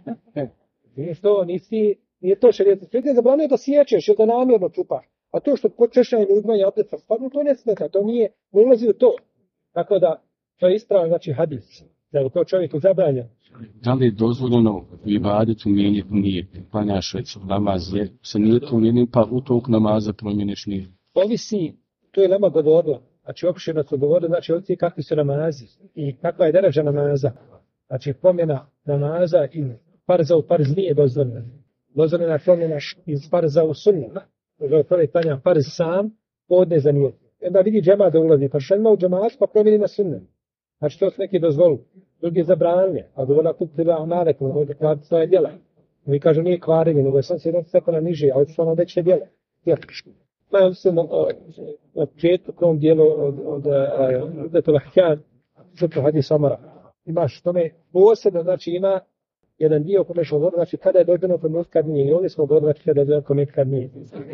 Nije to šerijet. Šerijet je zabranio da sjećeš ili da namjerno čupaš. A to što počešanje i uzmanje abdesta spadnu, to ne smeta, to nije, ne ulazi u to. Tako da, to je ispravan, znači hadis. Da je to čovjeku zabranja. Da li je dozvoljeno u ibadetu mijenjati nijet, klanjaš već namaz, jer se nijetom mijenjati, pa u tog namaza promijeniš nijet? Ovisi, to je lema govorila. Znači, opširno su govorili, znači, ovisi kakvi su namazi i kakva je deređa namaza. Znači, promjena namaza iz farza u farz nije dozvoljena. Dozvoljena promjena iz farza u sunnet. Čovjek klanja farz sam, podne za nijet. Onda vidi džemat da ulazi, pa što ima u džemat, pa promijeni na sunnet. Znači, to su neki dozvolu. Drugi zabranili, a dovoljno kupila amalekom, da može kvariti svoje djela. Mi kažu nije kvarenje, nego je sam se jedan stekona niže, ali su ono veće djela. Imaju se na početkom dijelu od Udetul Ahkam, zato hadis Omara. Imaš tome posebno, znači ima jedan dio kome što govori, znači kada je dođeno kod kad nije, i ovdje smo govorili, znači kada je dođeno kod kad nije.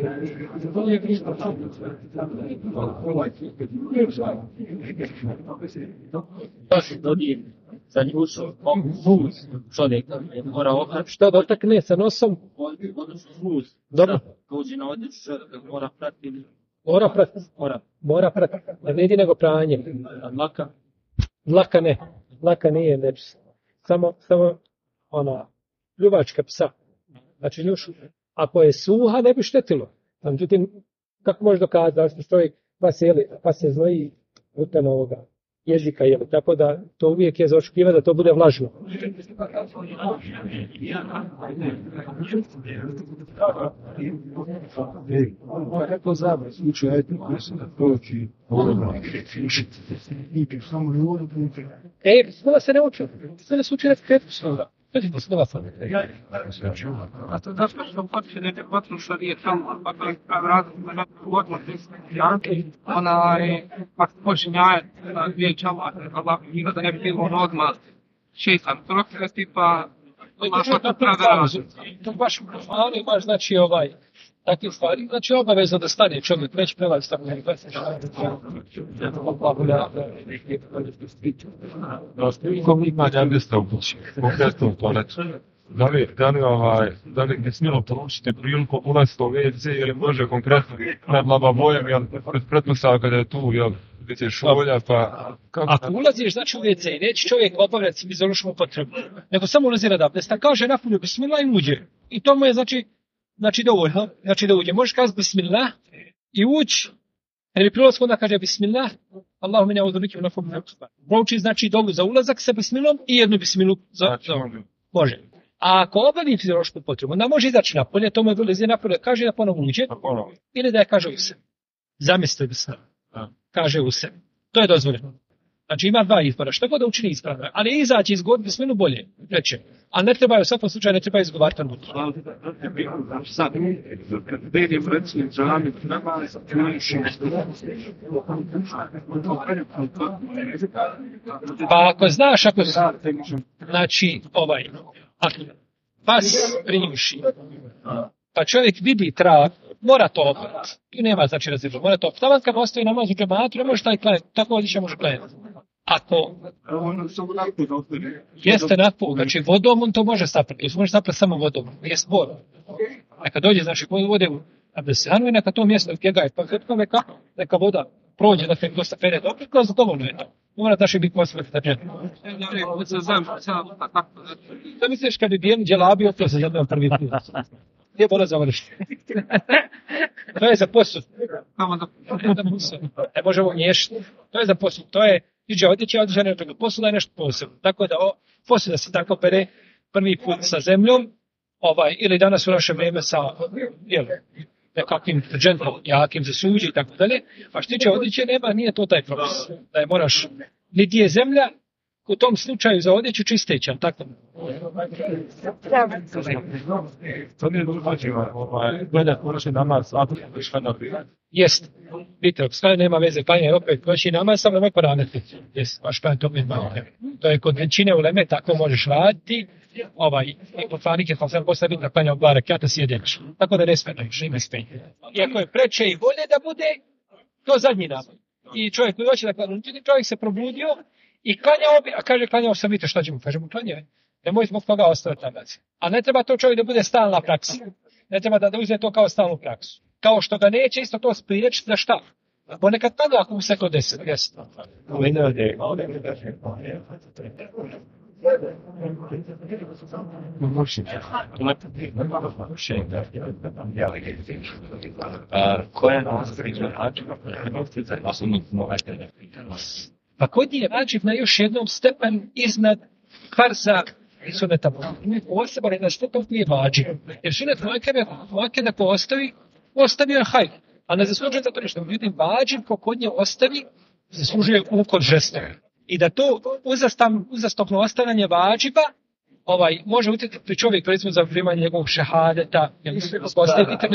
Za njušu, vuz čovjeka, mora oprati. Što dotakne sa nosom? Odnosno vuz. Dobro. Dođe na odjeću čovjeka, mora prati. Mora prati. Ne vidi nego pranje. Laka? Laka ne. Laka nije nečist. Samo ona ljubačka psa. Znači njušu. Ako je suha, ne bi štetilo. Međutim, kako možeš dokazati da što čovjek pa se znoji putem ovoga jezika, tako da to uvijek je za očekivati da to bude vlažno. Kako zabra slučaj da proći Bismillah se ne uči. Sve se uči na kretu svoga. To je Bismillah sam. A to zato što počne ne potrušali je tamo, pa to je razlog na odmah ako počinjaje dvije čava, njega da ne bi bilo odmah šestan trokesti, pa to baš imaš znači takve stvari, znači obavezno da stane čovjek, već prelazi tako ne gleda. Ko ima mjesta u kući, konkretno u toaletu, da li ne smjelo poručiti priliku ulaziti u WC ili može konkretno nad lavabojem, jel pretpostavka da je tu, jel, gdje je šolja, pa... Ako ulaziš znači u WC i neće čovjek obavljati fiziološku potrebu, nego samo ulazi rad abdesta, kaže napolju bismillah i uđe. I to mu je znači dovoljno, znači da uđe. Možeš kazati bismillah i ući, jer bi prilazko onda kaže bismillah, Allahu mene audhu na fogu. Prouči znači dovu za ulazak sa bismillom i jednu bismilu za može. A ako obavi fiziološku potrebu, onda može izaći napolje, to mu je vylezi napolje, kaže da ponovno uđe, ili da je kaže u sebi. Zamisli bismillah, kaže u sebi. To je dozvoljeno. Znači ima dva izbora, što god da učini ispravno, ali izaći iz god bismilu bolje, reće. A ne treba u svakom slučaju, ne treba izgovarati unutra. Sad, kad bedim recimo džami, treba pa ako znaš, znači pas prinjuši, pa čovjek vidi trag, mora to oprati. Tu nema znači različno, mora to oprati. Taman kad ostaje namaz u džematu, ne može taj klanjati, tako odlično može klanjati. Ako jeste napol, znači vodom on to može saprati, to može saprati samo vodom, je spor. Neka dođe, znači vode u abdesanu i neka to mjesto gdje je, pa neka voda prođe, da se dosta pere dobro, kroz dovoljno je to. Mora da će biti posvrti da džet. Da misliš kad bi bijeli dželabio, to se jednom prvi put. Gdje mora završiti? To je za posud. Ne možemo miješati. To je za posud. To je iđe odjeća održane od toga posuda je nešto posebno. Tako da posuda se tako pere prvi put sa zemljom, ili danas u naše vrijeme sa nekakvim deterđentom jakim za suđe i tako dalje. A što tiče odjeće nije to taj propis. Da je moraš, niti je zemlja u tom slučaju za odjeću čisteća, tako? To nije dođima, gledat noći namaz, a Jest. Vidite, skaj nema veze, klanje opet noći namaz, samo nemoj poraniti. Jest, baš pa to opet malo. To je kod većine uleme, tako možeš raditi. I poslanik je sam postaviti da klanja dva rekata sjedeći. Tako da ne smenuješ, ime spenje. Iako je preče i bolje da bude, to zadnji namaz. I čovjek koji hoće da klanja, čovjek se probudio i klanjao sam, vidite šta će mu, kaže mu klanjaj. Nemoj zbog toga ostaviti namaz. A ne treba to čovjek da bude stalna praksa. Ne treba da uzme to kao stalnu praksu. Kao što ga neće isto to spriječiti za šta? Ponekad tada ako mu se to desi. Pa kod njih je vađiv na još jednom stepen iznad farza i suneta. Poseban jedan stepen koji je vađiv. Jer sunet vakeda ko ostavio je hajr. A ne zaslužuje za to ništa. Međutim, vađiv ko kod nje ostavi, zaslužuje ukod žestove. I da to uzastopno ostavljanje vađiba može utjecati čovjek, recimo, za primanje njegovog šehadeta, jer se postoje pitanje